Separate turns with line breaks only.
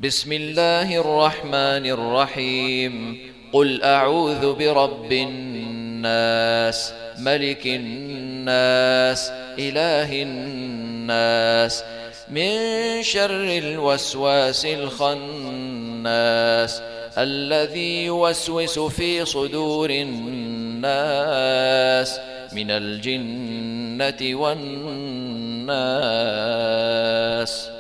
بسم الله الرحمن الرحيم. قل أعوذ برب الناس، ملك الناس، إله الناس، من شر الوسواس الخناس، الذي يوسوس في صدور الناس من الجنة والناس.